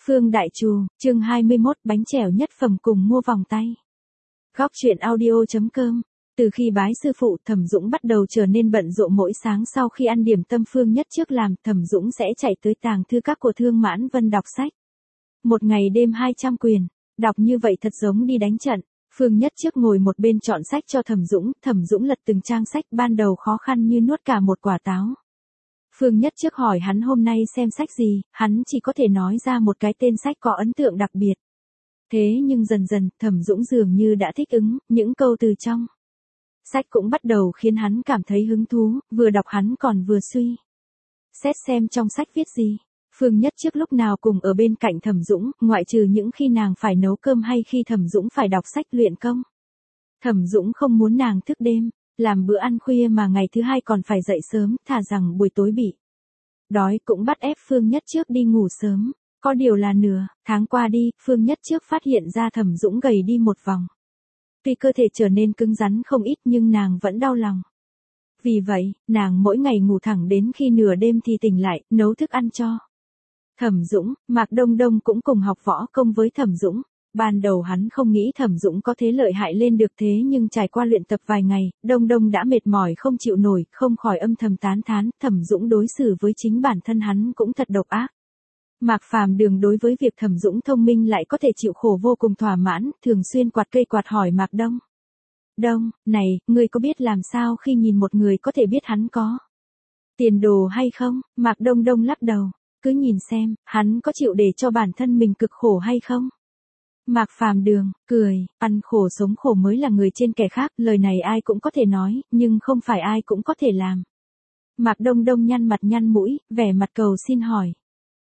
Phương Đại Trù, chương 21 bánh chèo nhất phẩm cùng mua vòng tay. Góc truyện audio.com. Từ khi bái sư phụ, Thẩm Dũng bắt đầu trở nên bận rộn. Mỗi sáng sau khi ăn điểm tâm Phương Nhất trước làm, Thẩm Dũng sẽ chạy tới tàng thư các của Thương Mãn Vân đọc sách. Một ngày đêm 200 quyển, đọc như vậy thật giống đi đánh trận. Phương Nhất trước ngồi một bên chọn sách cho Thẩm Dũng lật từng trang sách, ban đầu khó khăn như nuốt cả một quả táo. Phương Nhất trước hỏi hắn hôm nay xem sách gì, hắn chỉ có thể nói ra một cái tên sách có ấn tượng đặc biệt. Thế nhưng dần dần, Thẩm Dũng dường như đã thích ứng, những câu từ trong sách cũng bắt đầu khiến hắn cảm thấy hứng thú, vừa đọc hắn còn vừa suy xét xem trong sách viết gì. Phương Nhất trước lúc nào cùng ở bên cạnh Thẩm Dũng, ngoại trừ những khi nàng phải nấu cơm hay khi Thẩm Dũng phải đọc sách luyện công. Thẩm Dũng không muốn nàng thức đêm, làm bữa ăn khuya mà ngày thứ hai còn phải dậy sớm, thà rằng buổi tối bị đói cũng bắt ép Phương Nhất trước đi ngủ sớm. Có điều là nửa tháng qua đi, Phương Nhất trước phát hiện ra Thẩm Dũng gầy đi một vòng. Tuy cơ thể trở nên cứng rắn không ít nhưng nàng vẫn đau lòng. Vì vậy, nàng mỗi ngày ngủ thẳng đến khi nửa đêm thì tỉnh lại, nấu thức ăn cho Thẩm Dũng. Mạc Đông Đông cũng cùng học võ công với Thẩm Dũng. Ban đầu hắn không nghĩ Thẩm Dũng có thế lợi hại lên được thế nhưng trải qua luyện tập vài ngày, Đông Đông đã mệt mỏi không chịu nổi, không khỏi âm thầm tán thán, Thẩm Dũng đối xử với chính bản thân hắn cũng thật độc ác. Mạc Phàm Đường đối với việc Thẩm Dũng thông minh lại có thể chịu khổ vô cùng thỏa mãn, thường xuyên quạt cây quạt hỏi Mạc Đông. Đông, này, ngươi có biết làm sao khi nhìn một người có thể biết hắn có tiền đồ hay không? Mạc Đông Đông lắc đầu, cứ nhìn xem, hắn có chịu để cho bản thân mình cực khổ hay không? Mạc Phàm Đường, cười, ăn khổ sống khổ mới là người trên kẻ khác, lời này ai cũng có thể nói, nhưng không phải ai cũng có thể làm. Mạc Đông Đông nhăn mặt nhăn mũi, vẻ mặt cầu xin hỏi.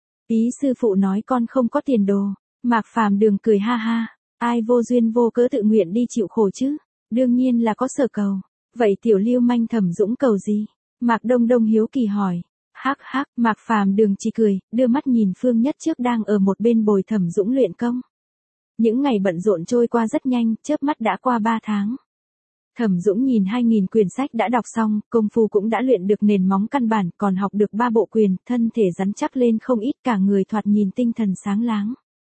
Ý sư phụ nói con không có tiền đồ. Mạc Phàm Đường cười ha ha, ai vô duyên vô cớ tự nguyện đi chịu khổ chứ? Đương nhiên là có sở cầu. Vậy tiểu lưu manh Thẩm Dũng cầu gì? Mạc Đông Đông hiếu kỳ hỏi. Hắc hắc, Mạc Phàm Đường chỉ cười, đưa mắt nhìn Phương Nhất trước đang ở một bên bồi Thẩm Dũng luyện công. Những ngày bận rộn trôi qua rất nhanh, chớp mắt đã qua 3 tháng. Thẩm Dũng nhìn 2.000 quyển sách đã đọc xong, công phu cũng đã luyện được nền móng căn bản, còn học được 3 bộ quyền, thân thể rắn chắc lên không ít, cả người thoạt nhìn tinh thần sáng láng.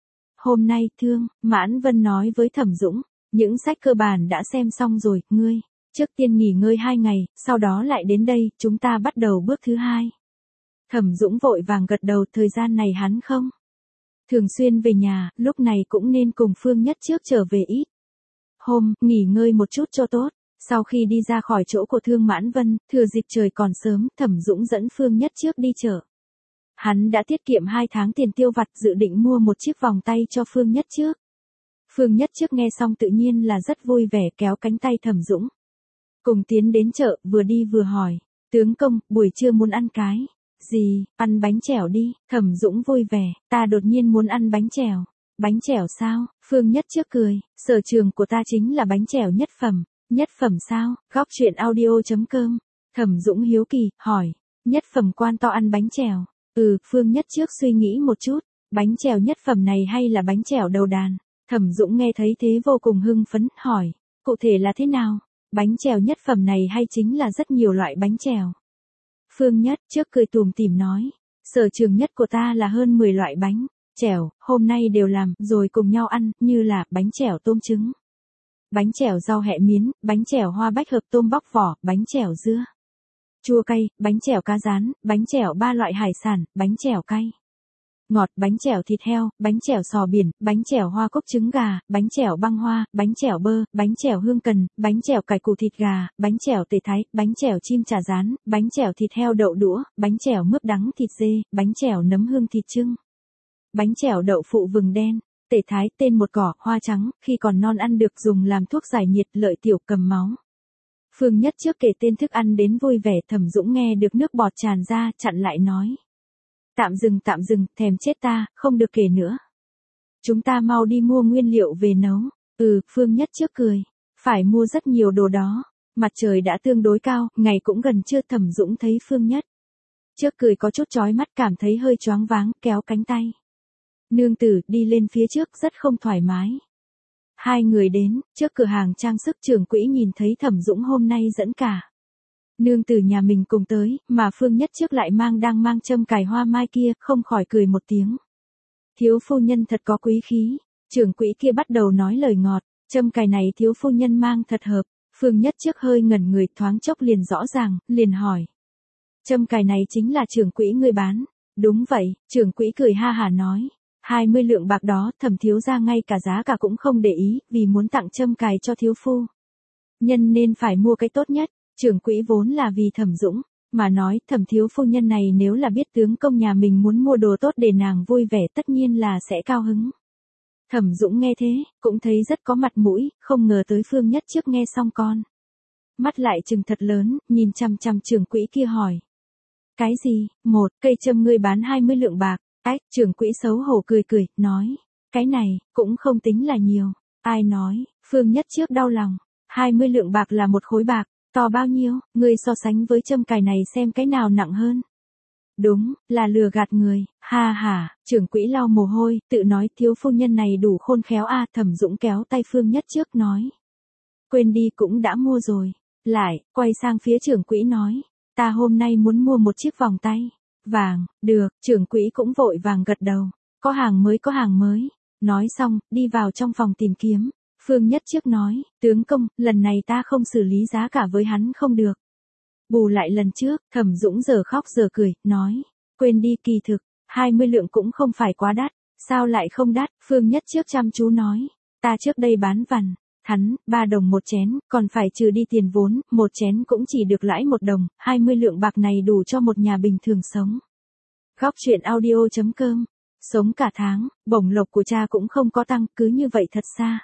Hôm nay, Thương Mãn Vân nói với Thẩm Dũng, những sách cơ bản đã xem xong rồi, ngươi trước tiên nghỉ ngơi 2 ngày, sau đó lại đến đây, chúng ta bắt đầu bước thứ 2. Thẩm Dũng vội vàng gật đầu, thời gian này hắn không thường xuyên về nhà, lúc này cũng nên cùng Phương Nhất trước trở về ít hôm, nghỉ ngơi một chút cho tốt. Sau khi đi ra khỏi chỗ của Thương Mãn Vân, thừa dịp trời còn sớm, Thẩm Dũng dẫn Phương Nhất trước đi chợ. Hắn đã tiết kiệm 2 tháng tiền tiêu vặt, dự định mua một chiếc vòng tay cho Phương Nhất trước. Phương Nhất trước nghe xong tự nhiên là rất vui vẻ, kéo cánh tay Thẩm Dũng cùng tiến đến chợ, vừa đi vừa hỏi, tướng công, buổi trưa muốn ăn cái gì? Ăn bánh chèo đi. Thẩm Dũng vui vẻ, ta đột nhiên muốn ăn bánh chèo. Bánh chèo sao? Phương Nhất trước cười, sở trường của ta chính là bánh chèo nhất phẩm. Nhất phẩm sao? Góc truyện audio.com. Thẩm Dũng hiếu kỳ, hỏi, nhất phẩm quan to ăn bánh chèo. Phương Nhất trước suy nghĩ một chút, bánh chèo nhất phẩm này hay là bánh chèo đầu đàn? Thẩm Dũng nghe thấy thế vô cùng hưng phấn, hỏi, cụ thể là thế nào? Bánh chèo nhất phẩm này hay chính là rất nhiều loại bánh chèo? Phương Nhất trước cười tủm tỉm nói, sở trường nhất của ta là hơn 10 loại bánh chèo, hôm nay đều làm, rồi cùng nhau ăn, như là bánh chèo tôm trứng, bánh chèo rau hẹ miến, bánh chèo hoa bách hợp tôm bóc vỏ, bánh chèo dưa chua cay, bánh chèo cá rán, bánh chèo 3 loại hải sản, bánh chèo cay ngọt, bánh chèo thịt heo, bánh chèo sò biển, bánh chèo hoa cúc trứng gà, bánh chèo băng hoa, bánh chèo bơ, bánh chèo hương cần, bánh chèo cải củ thịt gà, bánh chèo tề thái, bánh chèo chim chả rán, bánh chèo thịt heo đậu đũa, bánh chèo mướp đắng thịt dê, bánh chèo nấm hương thịt trưng, bánh chèo đậu phụ vừng đen. Tề thái tên một cỏ, hoa trắng, khi còn non ăn được dùng làm thuốc giải nhiệt, lợi tiểu cầm máu. Phương Nhất trước kể tên thức ăn đến vui vẻ, Thẩm Dũng nghe được nước bọt tràn ra, chặn lại nói. Tạm dừng, thèm chết ta, không được kể nữa. Chúng ta mau đi mua nguyên liệu về nấu. Phương Nhất trước cười. Phải mua rất nhiều đồ đó. Mặt trời đã tương đối cao, ngày cũng gần trưa. Thẩm Dũng thấy Phương Nhất trước cười có chút chói mắt, cảm thấy hơi choáng váng, kéo cánh tay. Nương tử, đi lên phía trước, rất không thoải mái. Hai người đến, trước cửa hàng trang sức, trưởng quỹ nhìn thấy Thẩm Dũng hôm nay dẫn cả nương tử nhà mình cùng tới, mà Phương Nhất trước lại đang mang châm cài hoa mai kia, không khỏi cười một tiếng. thiếu phu nhân thật có quý khí. Trưởng quỹ kia bắt đầu nói lời ngọt, châm cài này thiếu phu nhân mang thật hợp. Phương Nhất Trước hơi ngẩn người thoáng chốc liền rõ ràng, liền hỏi. Châm cài này chính là trưởng quỹ ngươi bán. Đúng vậy, trưởng quỹ cười ha hả nói. 20 lượng bạc đó Thẩm thiếu gia ngay cả giá cả cũng không để ý, vì muốn tặng châm cài cho thiếu phu nhân nên phải mua cái tốt nhất. Trưởng quỹ vốn là vì Thẩm Dũng mà nói, Thẩm thiếu phu nhân này nếu là biết tướng công nhà mình muốn mua đồ tốt để nàng vui vẻ tất nhiên là sẽ cao hứng. Thẩm Dũng nghe thế, cũng thấy rất có mặt mũi, không ngờ tới Phương Nhất Trước nghe xong con mắt lại trừng thật lớn, nhìn chằm chằm trưởng quỹ kia hỏi. Cái gì? Một cây châm ngươi bán 20 lượng bạc. Ách, trưởng quỹ xấu hổ cười cười, nói. Cái này, cũng không tính là nhiều. Ai nói? Phương Nhất Trước đau lòng. 20 lượng bạc là một khối bạc, to bao nhiêu, ngươi so sánh với châm cài này xem cái nào nặng hơn. Đúng, là lừa gạt người, ha ha, trưởng quỹ lau mồ hôi, tự nói thiếu phu nhân này đủ khôn khéo a. Thẩm Dũng kéo tay Phương Nhất Trước nói. Quên đi cũng đã mua rồi. Lại, quay sang phía trưởng quỹ nói. Ta hôm nay muốn mua một chiếc vòng tay vàng. Được, trưởng quỹ cũng vội vàng gật đầu. Có hàng mới có hàng mới. Nói xong, đi vào trong phòng tìm kiếm. Phương Nhất Trước nói, tướng công, lần này ta không xử lý giá cả với hắn không được. Bù lại lần trước, Thẩm Dũng giờ khóc giờ cười, nói. Quên đi, kỳ thực, 20 lượng cũng không phải quá đắt. Sao lại không đắt? Phương Nhất Trước chăm chú nói. Ta trước đây bán vằn thắn, 3 đồng một chén, còn phải trừ đi tiền vốn, một chén cũng chỉ được lãi 1 đồng, 20 lượng bạc này đủ cho một nhà bình thường sống. Góc truyện audio.com. Sống cả tháng, bổng lộc của cha cũng không có tăng, cứ như vậy thật xa.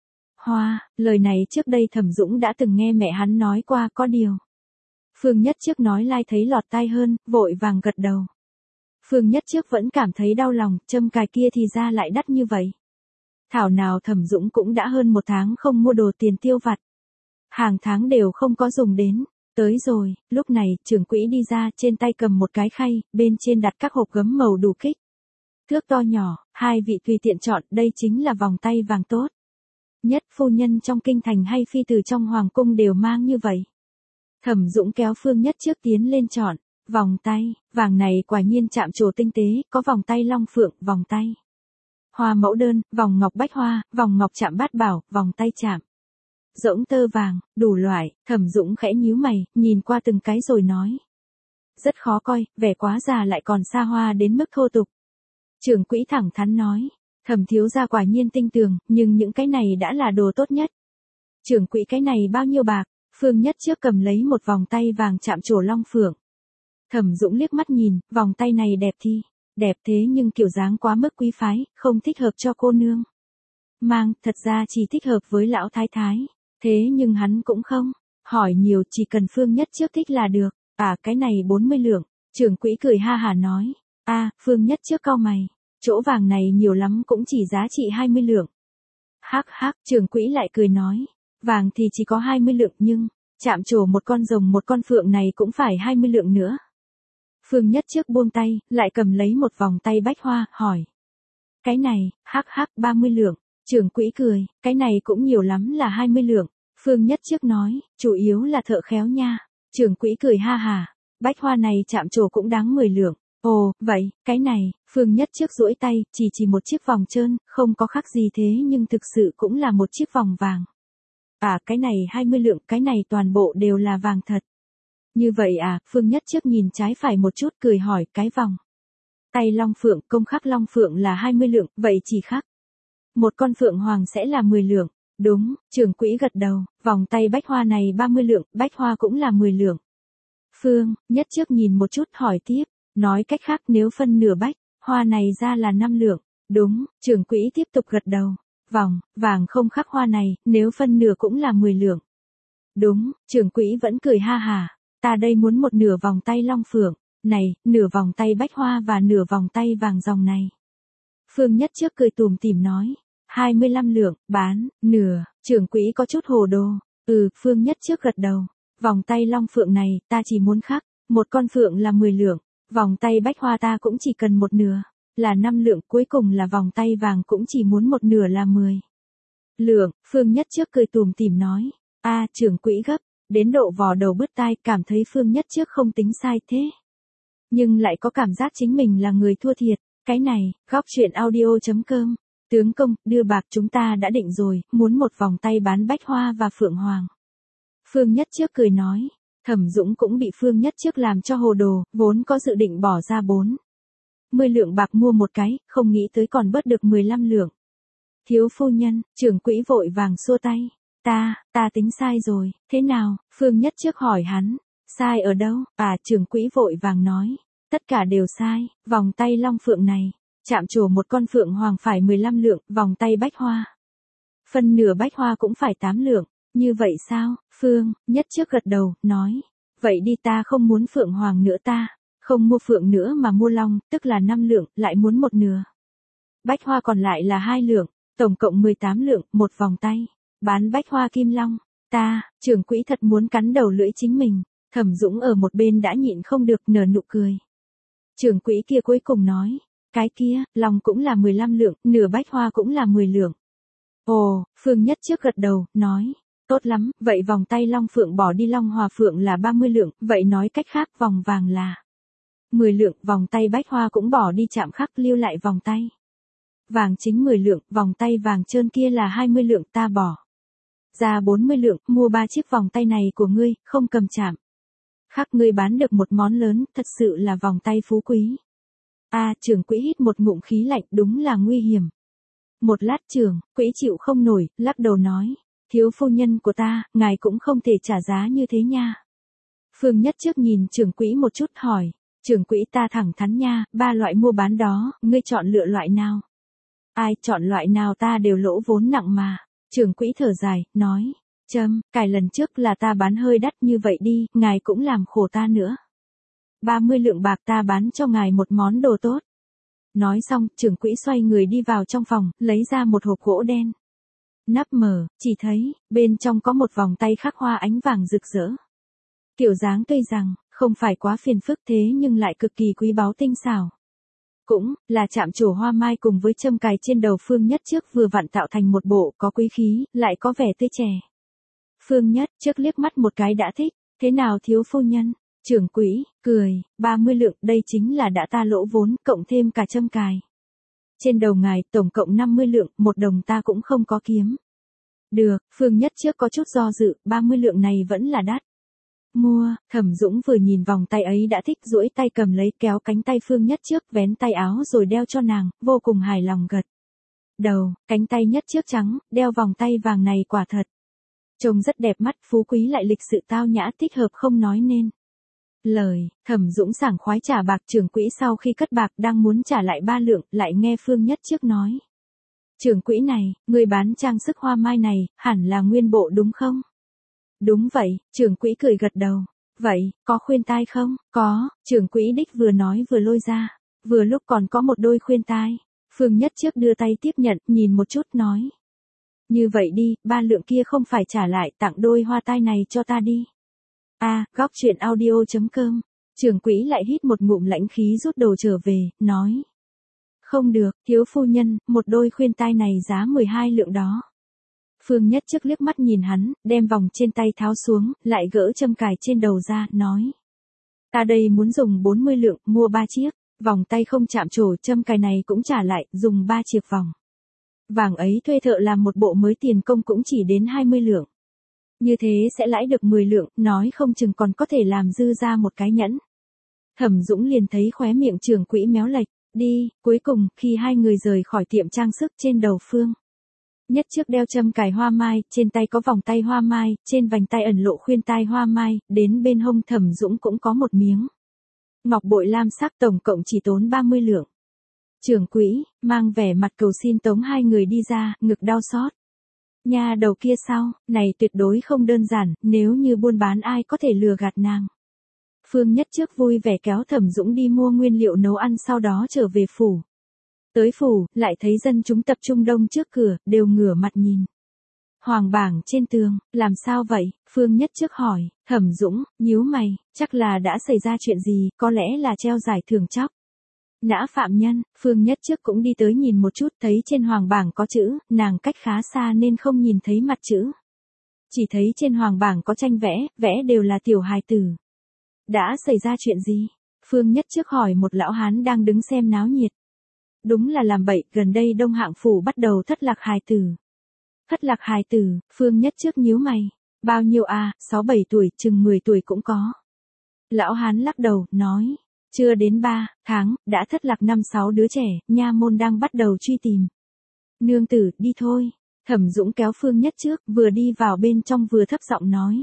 Hoa, lời này trước đây Thẩm Dũng đã từng nghe mẹ hắn nói qua, có điều. Phương Nhất Trước nói lai thấy lọt tai hơn, vội vàng gật đầu. Phương Nhất Trước vẫn cảm thấy đau lòng, châm cài kia thì ra lại đắt như vậy. Thảo nào Thẩm Dũng cũng đã hơn 1 tháng không mua đồ tiền tiêu vặt. Hàng tháng đều không có dùng đến. Tới rồi, lúc này, trưởng quỹ đi ra, trên tay cầm một cái khay, bên trên đặt các hộp gấm màu đủ kích. Thước to nhỏ, hai vị tùy tiện chọn, đây chính là vòng tay vàng tốt nhất, phu nhân trong kinh thành hay phi tử trong hoàng cung đều mang như vậy. Thẩm Dũng kéo Phương Nhất Trước tiến lên chọn. Vòng tay, vàng này quả nhiên chạm trổ tinh tế, có vòng tay long phượng, vòng tay hoa mẫu đơn, vòng ngọc bách hoa, vòng ngọc chạm bát bảo, vòng tay chạm rỗng tơ vàng, đủ loại. Thẩm Dũng khẽ nhíu mày, nhìn qua từng cái rồi nói. Rất khó coi, vẻ quá già lại còn xa hoa đến mức thô tục. Trưởng quỹ thẳng thắn nói. Thẩm thiếu gia quả nhiên tinh tường, nhưng những cái này đã là đồ tốt nhất. Trưởng quỹ cái này bao nhiêu bạc? Phương Nhất Trước cầm lấy một vòng tay vàng chạm trổ long phượng. Thẩm Dũng liếc mắt nhìn, vòng tay này đẹp thi. Đẹp thế nhưng kiểu dáng quá mức quý phái, không thích hợp cho cô nương mang, thật ra chỉ thích hợp với lão thái thái. Thế nhưng hắn cũng không hỏi nhiều, chỉ cần Phương Nhất Trước thích là được. À, cái này 40 lượng. Trưởng quỹ cười ha hả nói. Phương Nhất Trước cau mày. Chỗ vàng này nhiều lắm cũng chỉ giá trị 20 lượng. Hắc hắc, trưởng quỹ lại cười nói. Vàng thì chỉ có 20 lượng nhưng, chạm trổ một con rồng một con phượng này cũng phải 20 lượng nữa. Phương Nhất Trước buông tay, lại cầm lấy một vòng tay bách hoa, hỏi. Cái này, hắc hắc 30 lượng. Trưởng quỹ cười, cái này cũng nhiều lắm là 20 lượng. Phương Nhất Trước nói, chủ yếu là thợ khéo nha. Trưởng quỹ cười ha hả, bách hoa này chạm trổ cũng đáng 10 lượng. Ồ, vậy, cái này, Phương Nhất Trước duỗi tay, chỉ một chiếc vòng trơn, không có khác gì thế nhưng thực sự cũng là một chiếc vòng vàng. À, cái này 20 lượng, cái này toàn bộ đều là vàng thật. Như vậy à, Phương Nhất Trước nhìn trái phải một chút cười hỏi, cái vòng tay long phượng, công khắc long phượng là 20 lượng, vậy chỉ khắc một con phượng hoàng sẽ là 10 lượng. Đúng, trưởng quỹ gật đầu, vòng tay bách hoa này 30 lượng, bách hoa cũng là 10 lượng. Phương Nhất Trước nhìn một chút hỏi tiếp, nói cách khác nếu phân nửa bách hoa này ra là 5 lượng. Đúng, trưởng quỹ tiếp tục gật đầu, vòng vàng không khắc hoa này, nếu phân nửa cũng là 10 lượng. Đúng, trưởng quỹ vẫn cười ha hả, ta đây muốn một nửa vòng tay long phượng này, nửa vòng tay bách hoa và nửa vòng tay vàng ròng này. Phương Nhất Trước cười tủm tỉm nói, 25 lượng, bán, nửa. Trưởng quỹ có chút hồ đồ. Phương Nhất Trước gật đầu, vòng tay long phượng này, ta chỉ muốn khắc một con phượng là 10 lượng, vòng tay bách hoa ta cũng chỉ cần một nửa, là 5 lượng, cuối cùng là vòng tay vàng cũng chỉ muốn một nửa là 10 lượng. Phương Nhất Trước cười tủm tỉm nói, trưởng quỹ gấp đến độ vò đầu bứt tai, cảm thấy Phương Nhất Trước không tính sai thế, nhưng lại có cảm giác chính mình là người thua thiệt. Cái này, góc chuyện audio.com. Tướng công, đưa bạc chúng ta đã định rồi, muốn một vòng tay bán bách hoa và phượng hoàng. Phương Nhất Trước cười nói. Thẩm Dũng cũng bị Phương Nhất Trước làm cho hồ đồ, vốn có dự định bỏ ra 40 lượng bạc mua một cái, không nghĩ tới còn bớt được 15 lượng. Thiếu phu nhân, trưởng quỹ vội vàng xua tay. Ta tính sai rồi, thế nào? Phương Nhất Trước hỏi hắn. Sai ở đâu? Trưởng quỹ vội vàng nói. Tất cả đều sai, vòng tay long phượng này. Chạm trổ một con phượng hoàng phải 15 lượng, vòng tay bách hoa. Phân nửa bách hoa cũng phải 8 lượng. Như vậy sao? Phương Nhất Trước gật đầu, nói. Vậy đi, ta không muốn phượng hoàng nữa, ta không mua phượng nữa mà mua long, tức là 5 lượng, lại muốn một nửa. Bách hoa còn lại là 2 lượng, tổng cộng 18 lượng, một vòng tay. Bán bách hoa kim long. Trưởng quỹ thật muốn cắn đầu lưỡi chính mình. Thẩm Dũng ở một bên đã nhịn không được, nở nụ cười. Trưởng quỹ kia cuối cùng nói. Cái kia, long cũng là 15 lượng, nửa bách hoa cũng là 10 lượng. Ồ, Phương Nhất Trước gật đầu, nói. Tốt lắm, vậy vòng tay long phượng bỏ đi long hòa phượng là 30 lượng, vậy nói cách khác vòng vàng là 10 lượng, vòng tay bách hoa cũng bỏ đi chạm khắc lưu lại vòng tay. Vàng chính 10 lượng, vòng tay vàng trơn kia là 20 lượng, ta bỏ ra 40 lượng, mua 3 chiếc vòng tay này của ngươi, không cầm chạm khắc, ngươi bán được một món lớn, thật sự là vòng tay phú quý. Trưởng quỹ hít một ngụm khí lạnh, đúng là nguy hiểm. Một lát trưởng quỹ chịu không nổi, lắc đầu nói. Thiếu phu nhân của ta, ngài cũng không thể trả giá như thế nha. Phương Nhất Trước nhìn trưởng quỹ một chút hỏi. Trưởng quỹ, ta thẳng thắn nha, 3 loại mua bán đó, ngươi chọn lựa loại nào? Ai chọn loại nào ta đều lỗ vốn nặng mà. Trưởng quỹ thở dài, nói. Cải lần trước là ta bán hơi đắt như vậy đi, ngài cũng làm khổ ta nữa. 30 lượng bạc ta bán cho ngài một món đồ tốt. Nói xong, trưởng quỹ xoay người đi vào trong phòng, lấy ra một hộp gỗ đen. Nắp mở, chỉ thấy, bên trong có một vòng tay khắc hoa ánh vàng rực rỡ. Kiểu dáng tuy rằng, không phải quá phiền phức thế nhưng lại cực kỳ quý báu tinh xảo. Cũng, là chạm trổ hoa mai cùng với châm cài trên đầu Phương Nhất Trước vừa vặn tạo thành một bộ có quý khí, lại có vẻ tươi trẻ. Phương Nhất Trước liếc mắt một cái đã thích, thế nào thiếu phu nhân? Trưởng quỹ, cười, 30 lượng, đây chính là đã ta lỗ vốn, cộng thêm cả châm cài. Trên đầu ngài, tổng cộng 50 lượng, 1 đồng ta cũng không có kiếm. Được, Phương Nhất Trước có chút do dự, 30 lượng này vẫn là đắt. Mua, Thẩm Dũng vừa nhìn vòng tay ấy đã thích, duỗi tay cầm lấy, kéo cánh tay Phương Nhất Trước, vén tay áo rồi đeo cho nàng, vô cùng hài lòng gật đầu. Cánh tay Nhất Trước trắng, đeo vòng tay vàng này quả thật trông rất đẹp mắt, phú quý lại lịch sự tao nhã, thích hợp không nói nên lời. Thẩm Dũng sảng khoái trả bạc. Trưởng quỹ sau khi cất bạc đang muốn trả lại 3 lượng, lại nghe Phương Nhất Trước nói. Trưởng quỹ này, người bán trang sức hoa mai này, hẳn là nguyên bộ đúng không? Đúng vậy, trưởng quỹ cười gật đầu. Vậy, có khuyên tai không? Có, trưởng quỹ đích vừa nói vừa lôi ra. Vừa lúc còn có một đôi khuyên tai. Phương Nhất Trước đưa tay tiếp nhận, nhìn một chút nói. Như vậy đi, 3 lượng kia không phải trả lại, tặng đôi hoa tai này cho ta đi. Góc chuyện audio.com. Trưởng quỹ lại hít một ngụm lãnh khí rút đồ trở về, nói. Không được, thiếu phu nhân, một đôi khuyên tai này giá 12 lượng đó. Phương Nhất Trước liếc mắt nhìn hắn, đem vòng trên tay tháo xuống, lại gỡ châm cài trên đầu ra, nói. Ta đây muốn dùng 40 lượng, mua 3 chiếc, vòng tay không chạm trổ, châm cài này cũng trả lại, dùng 3 chiếc vòng vàng ấy thuê thợ làm một bộ mới, tiền công cũng chỉ đến 20 lượng. Như thế sẽ lãi được 10 lượng, nói không chừng còn có thể làm dư ra một cái nhẫn. Thẩm Dũng liền thấy khóe miệng trưởng quỹ méo lệch, đi. Cuối cùng, khi hai người rời khỏi tiệm trang sức, trên đầu Phương Nhất Trước đeo châm cài hoa mai, trên tay có vòng tay hoa mai, trên vành tay ẩn lộ khuyên tai hoa mai, đến bên hông Thẩm Dũng cũng có một miếng ngọc bội lam sắc, tổng cộng chỉ tốn 30 lượng. Trưởng quỹ, mang vẻ mặt cầu xin tống hai người đi ra, ngực đau xót. Nhà đầu kia sao, này tuyệt đối không đơn giản, nếu như buôn bán ai có thể lừa gạt nàng. Phương Nhất Trước vui vẻ kéo Thẩm Dũng đi mua nguyên liệu nấu ăn, sau đó trở về phủ. Tới phủ, lại thấy dân chúng tập trung đông trước cửa, đều ngửa mặt nhìn hoàng bảng trên tường. Làm sao vậy? Phương Nhất Trước hỏi. Thẩm Dũng nhíu mày, chắc là đã xảy ra chuyện gì, có lẽ là treo giải thưởng chóc nã phạm nhân. Phương Nhất Trước cũng đi tới nhìn một chút, thấy trên hoàng bảng có chữ, nàng cách khá xa nên không nhìn thấy mặt chữ. Chỉ thấy trên hoàng bảng có tranh vẽ, vẽ đều là tiểu hài tử. Đã xảy ra chuyện gì? Phương Nhất Trước hỏi một lão hán đang đứng xem náo nhiệt. Đúng là làm bậy, gần đây Đông Hạng Phủ bắt đầu thất lạc hài tử. Thất lạc hài tử, Phương Nhất Trước nhíu mày. Bao nhiêu à, 6-7 tuổi, chừng 10 tuổi cũng có. Lão Hán lắc đầu, nói. Chưa đến 3 tháng, đã thất lạc 5-6 đứa trẻ, nha môn đang bắt đầu truy tìm. Nương tử, đi thôi. Thẩm Dũng kéo Phương Nhất Trước, vừa đi vào bên trong vừa thấp giọng nói.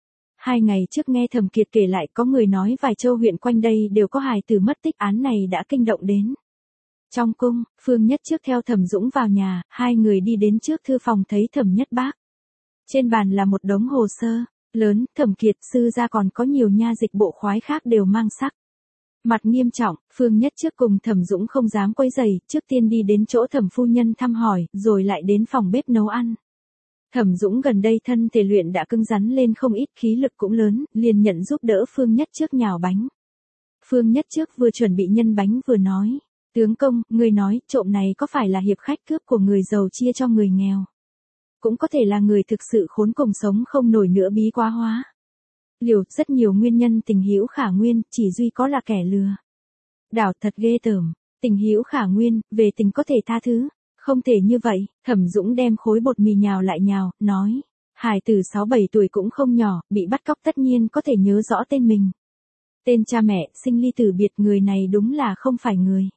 2 ngày trước nghe Thẩm Kiệt kể lại có người nói vài châu huyện quanh đây đều có hài tử mất tích, án này đã kinh động đến. Trong cung, Phương Nhất Trước theo Thẩm Dũng vào nhà, 2 người đi đến trước thư phòng thấy Thẩm Nhất Bác. Trên bàn là một đống hồ sơ, lớn, Thẩm Kiệt sư gia còn có nhiều nha dịch bộ khoái khác đều mang sắc. Mặt nghiêm trọng, Phương Nhất Trước cùng Thẩm Dũng không dám quấy rầy, trước tiên đi đến chỗ Thẩm phu nhân thăm hỏi, rồi lại đến phòng bếp nấu ăn. Thẩm Dũng gần đây thân thể luyện đã cứng rắn lên không ít, khí lực cũng lớn, liền nhận giúp đỡ Phương Nhất Trước nhào bánh. Phương Nhất Trước vừa chuẩn bị nhân bánh vừa nói, tướng công, người nói, trộm này có phải là hiệp khách cướp của người giàu chia cho người nghèo? Cũng có thể là người thực sự khốn cùng sống không nổi nữa bí quá hóa. Liều, rất nhiều nguyên nhân tình hữu khả nguyên, chỉ duy có là kẻ lừa. Đảo thật ghê tởm, tình hữu khả nguyên, về tình có thể tha thứ. Không thể như vậy, Thẩm Dũng đem khối bột mì nhào lại nhào, nói. Hài tử 6-7 tuổi cũng không nhỏ, bị bắt cóc tất nhiên có thể nhớ rõ tên mình. Tên cha mẹ, sinh ly tử biệt, người này đúng là không phải người.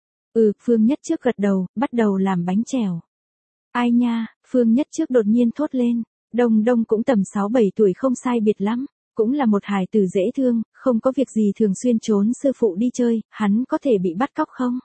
Phương Nhất Trước gật đầu, bắt đầu làm bánh chèo. Ai nha, Phương Nhất Trước đột nhiên thốt lên. Đông Đông cũng tầm 6-7 tuổi không sai biệt lắm. Cũng là một hài tử dễ thương, không có việc gì thường xuyên trốn sư phụ đi chơi, hắn có thể bị bắt cóc không?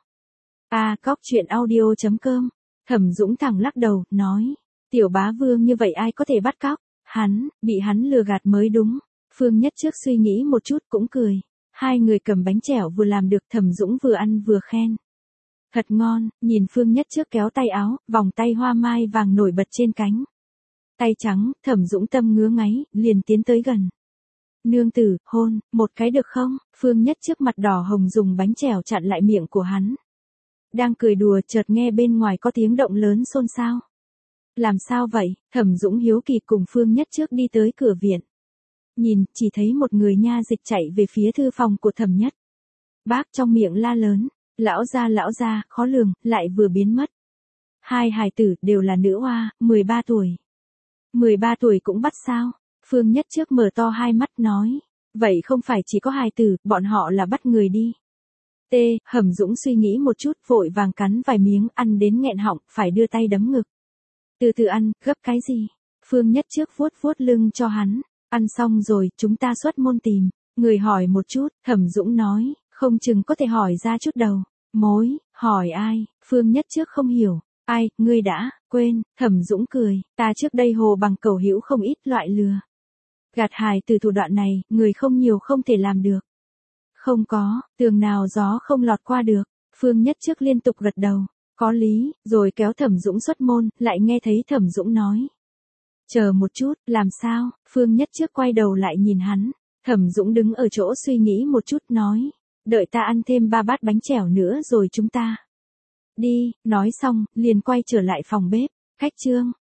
Cóc truyện audio.com. Thẩm Dũng thẳng lắc đầu, nói. Tiểu bá vương như vậy ai có thể bắt cóc? Bị hắn lừa gạt mới đúng. Phương Nhất Trước suy nghĩ một chút cũng cười. 2 người cầm bánh chèo vừa làm được, Thẩm Dũng vừa ăn vừa khen. Thật ngon, nhìn Phương Nhất Trước kéo tay áo, vòng tay hoa mai vàng nổi bật trên cánh. Tay trắng, Thẩm Dũng tâm ngứa ngáy, liền tiến tới gần. Nương tử, hôn, một cái được không? Phương Nhất Trước mặt đỏ hồng dùng bánh chèo chặn lại miệng của hắn. Đang cười đùa chợt nghe bên ngoài có tiếng động lớn xôn xao. Làm sao vậy? Thẩm Dũng hiếu kỳ cùng Phương Nhất Trước đi tới cửa viện. Nhìn, chỉ thấy một người nha dịch chạy về phía thư phòng của Thẩm Nhất. Bác trong miệng la lớn. Lão gia, khó lường, lại vừa biến mất. 2 hài tử đều là nữ oa, 13 tuổi. 13 tuổi cũng bắt sao? Phương Nhất Trước mở to hai mắt nói. Vậy không phải chỉ có hài tử, bọn họ là bắt người đi. Thẩm Dũng suy nghĩ một chút, vội vàng cắn vài miếng, ăn đến nghẹn họng, phải đưa tay đấm ngực. Từ từ ăn, gấp cái gì? Phương Nhất Trước vuốt vuốt lưng cho hắn. Ăn xong rồi, chúng ta xuất môn tìm. Người hỏi một chút, Thẩm Dũng nói, không chừng có thể hỏi ra chút đầu. Mối, hỏi ai? Phương Nhất Trước không hiểu. Ai, ngươi đã, quên, Thẩm Dũng cười. Ta trước đây hồ bằng cầu hữu không ít loại lừa. Gạt hài từ thủ đoạn này, người không nhiều không thể làm được. Không có, tường nào gió không lọt qua được. Phương Nhất Trước liên tục gật đầu. Có lý, rồi kéo Thẩm Dũng xuất môn, lại nghe thấy Thẩm Dũng nói. Chờ một chút, làm sao? Phương Nhất Trước quay đầu lại nhìn hắn. Thẩm Dũng đứng ở chỗ suy nghĩ một chút nói. Đợi ta ăn thêm 3 bát bánh chèo nữa rồi chúng ta. Đi, nói xong, liền quay trở lại phòng bếp. Khách trương,